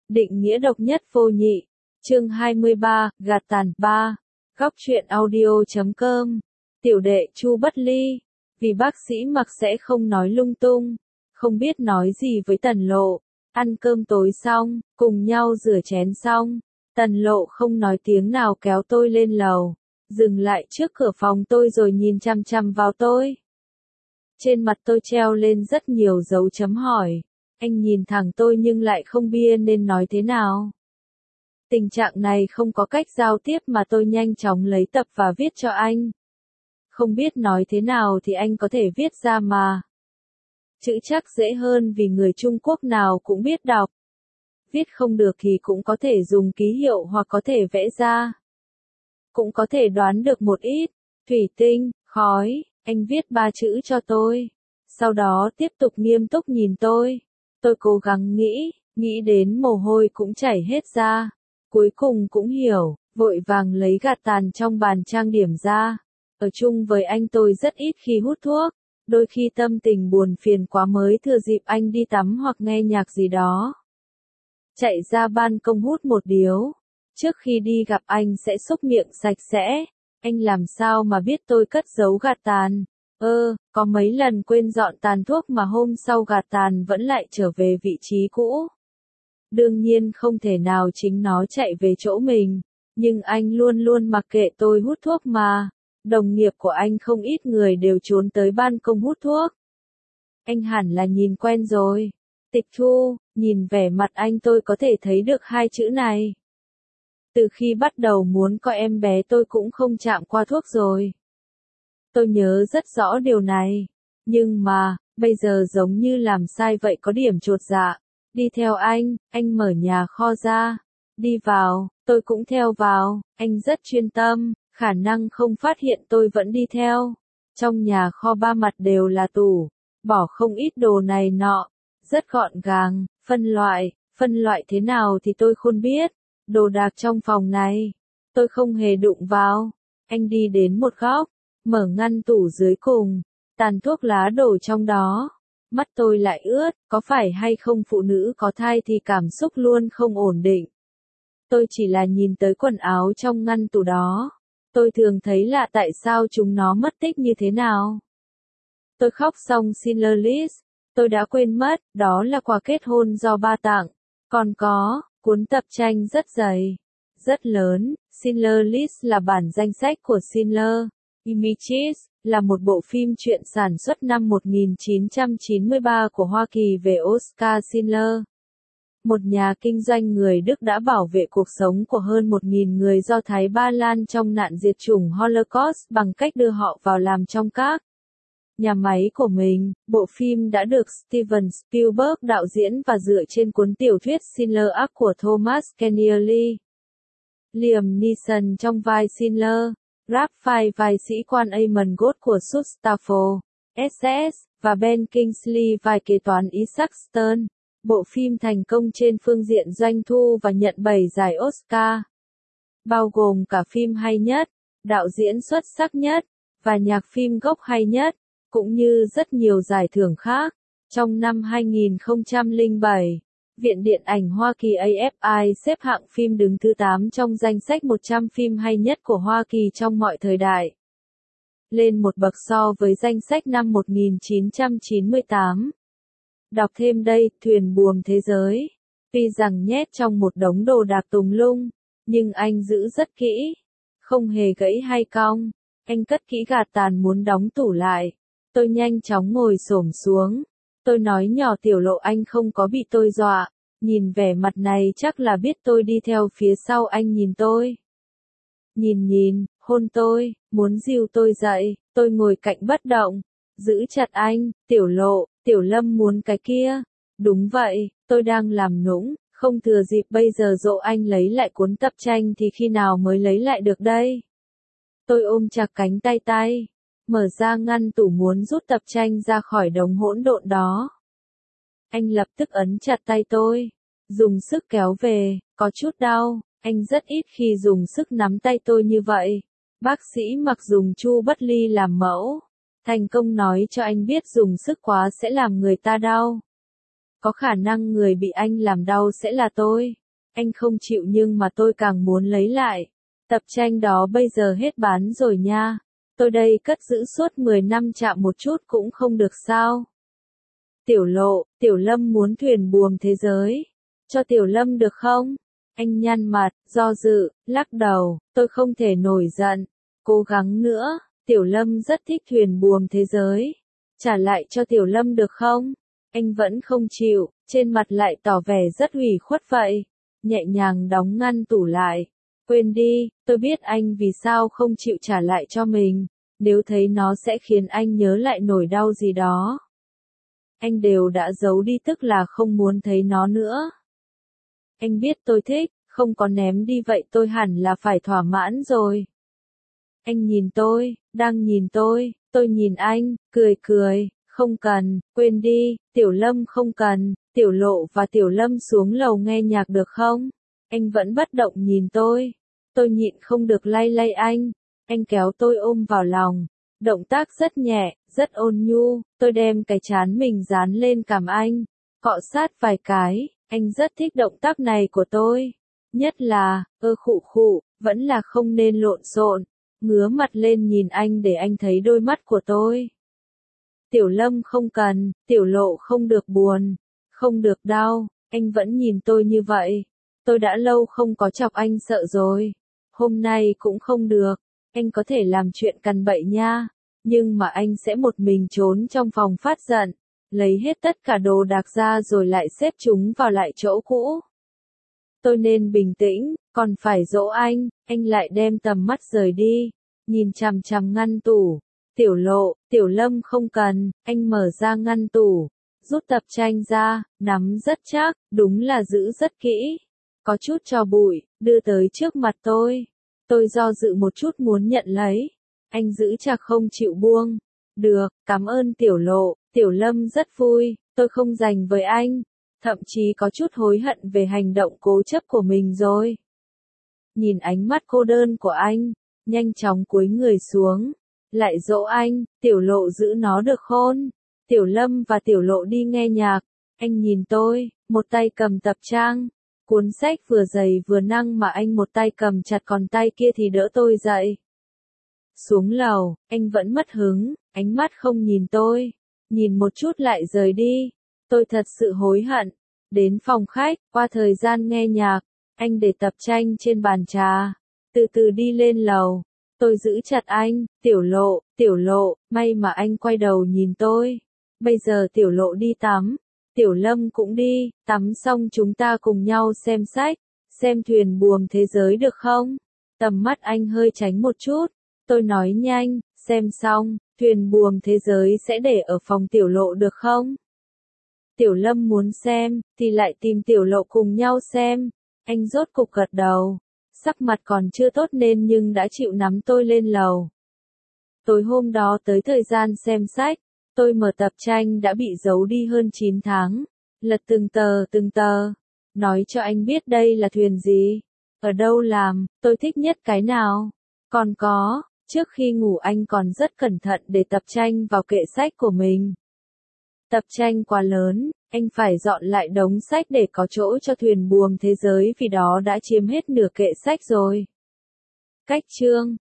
Định nghĩa độc nhất vô nhị. Chương 23, gạt tàn 3. Góc truyện audio.com. Tiểu đệ Chu Bất Ly. Vì bác sĩ Mặc sẽ không nói lung tung, không biết nói gì với Tần Lộ. Ăn cơm tối xong, cùng nhau rửa chén xong, Tần Lộ không nói tiếng nào kéo tôi lên lầu, dừng lại trước cửa phòng tôi rồi nhìn chằm chằm vào tôi. Trên mặt tôi treo lên rất nhiều dấu chấm hỏi. Anh nhìn thẳng tôi nhưng lại không biết nên nói thế nào. Tình trạng này không có cách giao tiếp mà tôi nhanh chóng lấy tập và viết cho anh. Không biết nói thế nào thì anh có thể viết ra mà. Chữ chắc dễ hơn vì người Trung Quốc nào cũng biết đọc. Viết không được thì cũng có thể dùng ký hiệu hoặc có thể vẽ ra. Cũng có thể đoán được một ít. Thủy tinh, khói, anh viết 3 chữ cho tôi. Sau đó tiếp tục nghiêm túc nhìn tôi. Tôi cố gắng nghĩ đến mồ hôi cũng chảy hết ra. Cuối cùng cũng hiểu, vội vàng lấy gạt tàn trong bàn trang điểm ra. Ở chung với anh tôi rất ít khi hút thuốc. Đôi khi tâm tình buồn phiền quá mới thừa dịp anh đi tắm hoặc nghe nhạc gì đó. Chạy ra ban công hút một điếu. Trước khi đi gặp anh sẽ xúc miệng sạch sẽ. Anh làm sao mà biết tôi cất giấu gạt tàn? Có mấy lần quên dọn tàn thuốc mà hôm sau gạt tàn vẫn lại trở về vị trí cũ. Đương nhiên không thể nào chính nó chạy về chỗ mình, nhưng anh luôn luôn mặc kệ tôi hút thuốc mà. Đồng nghiệp của anh không ít người đều trốn tới ban công hút thuốc. Anh hẳn là nhìn quen rồi. Tịch Thu, nhìn vẻ mặt anh tôi có thể thấy được 2 chữ này. Từ khi bắt đầu muốn có em bé tôi cũng không chạm qua thuốc rồi. Tôi nhớ rất rõ điều này. Nhưng mà, bây giờ giống như làm sai vậy có điểm chột dạ. Đi theo anh mở nhà kho ra. Đi vào, tôi cũng theo vào, anh rất chuyên tâm, khả năng không phát hiện tôi vẫn đi theo. Trong nhà kho 3 mặt đều là tủ, bỏ không ít đồ này nọ, rất gọn gàng, phân loại thế nào thì tôi không biết. Đồ đạc trong phòng này, tôi không hề đụng vào. Anh đi đến một góc, mở ngăn tủ dưới cùng, tàn thuốc lá đổ trong đó. Mắt tôi lại ướt, có phải hay không phụ nữ có thai thì cảm xúc luôn không ổn định. Tôi chỉ là nhìn tới quần áo trong ngăn tủ đó. Tôi thường thấy lạ tại sao chúng nó mất tích như thế nào. Tôi khóc xong xin lơ list. Tôi đã quên mất, đó là quà kết hôn do ba tặng. Còn có, cuốn tập tranh rất dày, rất lớn. Schindler List là bản danh sách của Schindler. Images là một bộ phim truyện sản xuất năm 1993 của Hoa Kỳ về Oscar Schindler. Một nhà kinh doanh người Đức đã bảo vệ cuộc sống của hơn 1.000 người Do Thái Ba Lan trong nạn diệt chủng Holocaust bằng cách đưa họ vào làm trong các nhà máy của mình. Bộ phim đã được Steven Spielberg đạo diễn và dựa trên cuốn tiểu thuyết Schindler Act của Thomas Keneally. Liam Neeson trong vai Schindler, Ralph Fiennes vai sĩ quan Amon Goth của Gestapo, SS, và Ben Kingsley vai kế toán Isaac Stern. Bộ phim thành công trên phương diện doanh thu và nhận 7 giải Oscar, bao gồm cả phim hay nhất, đạo diễn xuất sắc nhất, và nhạc phim gốc hay nhất, cũng như rất nhiều giải thưởng khác. Trong năm 2007, Viện Điện ảnh Hoa Kỳ AFI xếp hạng phim đứng thứ 8 trong danh sách 100 phim hay nhất của Hoa Kỳ trong mọi thời đại, lên một bậc so với danh sách năm 1998. Đọc thêm đây, thuyền buồm thế giới. Tuy rằng nhét trong một đống đồ đạc tùm lung, nhưng anh giữ rất kỹ, không hề gãy hay cong. Anh cất kỹ gạt tàn muốn đóng tủ lại. Tôi nhanh chóng ngồi xổm xuống. Tôi nói nhỏ Tiểu Lộ anh không có bị tôi dọa. Nhìn vẻ mặt này chắc là biết tôi đi theo phía sau anh nhìn tôi. Nhìn, hôn tôi, muốn dìu tôi dậy. Tôi ngồi cạnh bất động, giữ chặt anh. Tiểu Lộ, Tiểu Lâm muốn cái kia. Đúng vậy, tôi đang làm nũng, không thừa dịp bây giờ dỗ anh lấy lại cuốn tập tranh thì khi nào mới lấy lại được đây. Tôi ôm chặt cánh tay, mở ra ngăn tủ muốn rút tập tranh ra khỏi đống hỗn độn đó. Anh lập tức ấn chặt tay tôi, dùng sức kéo về, có chút đau, anh rất ít khi dùng sức nắm tay tôi như vậy. Bác sĩ Mặc dùng Chu Bất Ly làm mẫu, thành công nói cho anh biết dùng sức quá sẽ làm người ta đau. Có khả năng người bị anh làm đau sẽ là tôi. Anh không chịu nhưng mà tôi càng muốn lấy lại. Tập tranh đó bây giờ hết bán rồi nha. Tôi đây cất giữ suốt 10 năm chạm một chút cũng không được sao. Tiểu Lộ, Tiểu Lâm muốn thuyền buồm thế giới. Cho Tiểu Lâm được không? Anh nhăn mặt, do dự, lắc đầu, tôi không thể nổi giận. Cố gắng nữa, Tiểu Lâm rất thích thuyền buồm thế giới. Trả lại cho Tiểu Lâm được không? Anh vẫn không chịu, trên mặt lại tỏ vẻ rất ủy khuất vậy. Nhẹ nhàng đóng ngăn tủ lại. Quên đi, tôi biết anh vì sao không chịu trả lại cho mình. Nếu thấy nó sẽ khiến anh nhớ lại nỗi đau gì đó. Anh đều đã giấu đi tức là không muốn thấy nó nữa. Anh biết tôi thích, không có ném đi vậy tôi hẳn là phải thỏa mãn rồi. Anh nhìn tôi, đang nhìn tôi nhìn anh, cười cười, không cần, quên đi, Tiểu Lâm không cần, Tiểu Lộ và Tiểu Lâm xuống lầu nghe nhạc được không? Anh vẫn bất động nhìn tôi nhịn không được lay lay anh kéo tôi ôm vào lòng, động tác rất nhẹ, rất ôn nhu, tôi đem cái trán mình dán lên cằm anh, cọ sát vài cái, anh rất thích động tác này của tôi, nhất là, khụ khụ, vẫn là không nên lộn xộn, ngứa mặt lên nhìn anh để anh thấy đôi mắt của tôi. Tiểu Lâm không cần, Tiểu Lộ không được buồn, không được đau, anh vẫn nhìn tôi như vậy. Tôi đã lâu không có chọc anh sợ rồi. Hôm nay cũng không được, anh có thể làm chuyện cằn bậy nha, nhưng mà anh sẽ một mình trốn trong phòng phát giận, lấy hết tất cả đồ đạc ra rồi lại xếp chúng vào lại chỗ cũ. Tôi nên bình tĩnh, còn phải dỗ anh lại đem tầm mắt rời đi, nhìn chằm chằm ngăn tủ. Tiểu Lộ, Tiểu Lâm không cần, anh mở ra ngăn tủ, rút tập tranh ra, nắm rất chắc, đúng là giữ rất kỹ. Có chút tro bụi, đưa tới trước mặt tôi. Tôi do dự một chút muốn nhận lấy. Anh giữ chặt không chịu buông. Được, cảm ơn Tiểu Lộ, Tiểu Lâm rất vui, tôi không dành với anh. Thậm chí có chút hối hận về hành động cố chấp của mình rồi. Nhìn ánh mắt cô đơn của anh, nhanh chóng cúi người xuống. Lại dỗ anh, Tiểu Lộ giữ nó được khôn. Tiểu Lâm và Tiểu Lộ đi nghe nhạc. Anh nhìn tôi, một tay cầm tập trang. Cuốn sách vừa dày vừa năng mà anh một tay cầm chặt còn tay kia thì đỡ tôi dậy. Xuống lầu, anh vẫn mất hứng, ánh mắt không nhìn tôi. Nhìn một chút lại rời đi. Tôi thật sự hối hận. Đến phòng khách, qua thời gian nghe nhạc, anh để tập tranh trên bàn trà. Từ từ đi lên lầu. Tôi giữ chặt anh, Tiểu Lộ, may mà anh quay đầu nhìn tôi. Bây giờ Tiểu Lộ đi tắm. Tiểu Lâm cũng đi, tắm xong chúng ta cùng nhau xem sách, xem thuyền buồm thế giới được không? Tầm mắt anh hơi tránh một chút, tôi nói nhanh, xem xong, thuyền buồm thế giới sẽ để ở phòng Tiểu Lộ được không? Tiểu Lâm muốn xem, thì lại tìm Tiểu Lộ cùng nhau xem, anh rốt cục gật đầu, sắc mặt còn chưa tốt nên nhưng đã chịu nắm tôi lên lầu. Tối hôm đó tới thời gian xem sách. Tôi mở tập tranh đã bị giấu đi hơn 9 tháng, lật từng tờ, nói cho anh biết đây là thuyền gì, ở đâu làm, tôi thích nhất cái nào. Còn có, trước khi ngủ anh còn rất cẩn thận để tập tranh vào kệ sách của mình. Tập tranh quá lớn, anh phải dọn lại đống sách để có chỗ cho thuyền buồm thế giới vì đó đã chiếm hết nửa kệ sách rồi. Cách chương